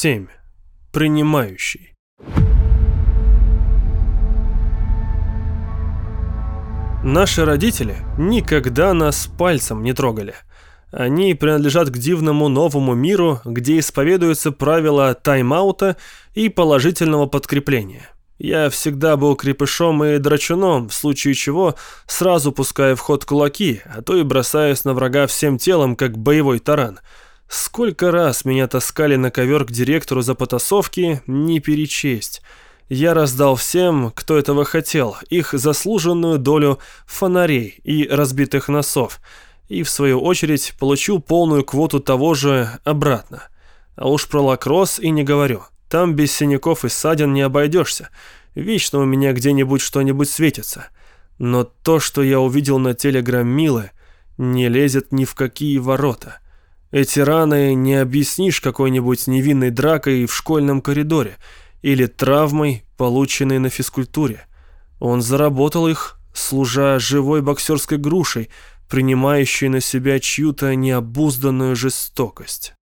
7. Принимающий. Наши родители никогда нас пальцем не трогали. Они принадлежат к дивному новому миру, где исповедуются правила тайм-аута и положительного подкрепления. Я всегда был крепышом и драчуном, в случае чего сразу пускаю в ход кулаки, а то и бросаюсь на врага всем телом, как боевой таран. Сколько раз меня таскали на ковер к директору за потасовки, не перечесть. Я раздал всем, кто этого хотел, их заслуженную долю фонарей и разбитых носов, и в свою очередь получил полную квоту того же обратно. А уж про лакросс и не говорю. Там без синяков и ссадин не обойдешься. Вечно у меня где-нибудь что-нибудь светится. Но то, что я увидел на теле Громилы, не лезет ни в какие ворота. Эти раны не объяснишь какой-нибудь невинной дракой в школьном коридоре или травмой, полученной на физкультуре. Он заработал их, служа живой боксерской грушей, принимающей на себя чью-то необузданную жестокость.